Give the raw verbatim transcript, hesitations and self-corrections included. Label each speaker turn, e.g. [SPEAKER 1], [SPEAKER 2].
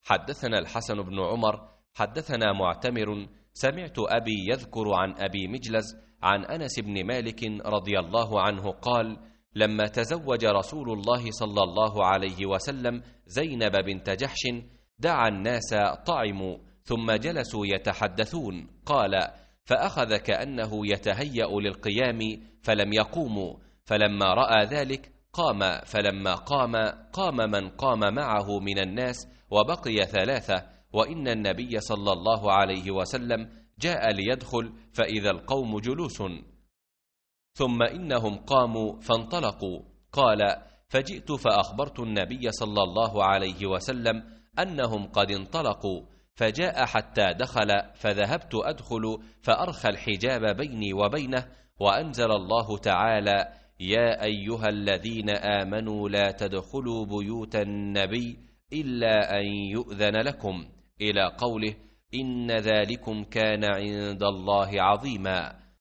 [SPEAKER 1] حدثنا الحسن بن عمر حدثنا معتمر سمعت أبي يذكر عن أبي مجلز عن أنس بن مالك رضي الله عنه قال: لما تزوج رسول الله صلى الله عليه وسلم زينب بنت جحش دعا الناس طعموا ثم جلسوا يتحدثون، قال: فأخذ كأنه يتهيأ للقيام فلم يقوموا، فلما رأى ذلك قام، فلما قام قام من قام معه من الناس وبقي ثلاثة، وإن النبي صلى الله عليه وسلم جاء ليدخل فإذا القوم جلوس، ثم إنهم قاموا فانطلقوا. قال: فجئت فأخبرت النبي صلى الله عليه وسلم أنهم قد انطلقوا، فجاء حتى دخل، فذهبت أدخل فأرخى الحجاب بيني وبينه، وأنزل الله تعالى: يا أيها الذين آمنوا لا تدخلوا بيوت النبي إلا أن يؤذن لكم، إلى قوله: إن ذلكم كان عند الله عظيما.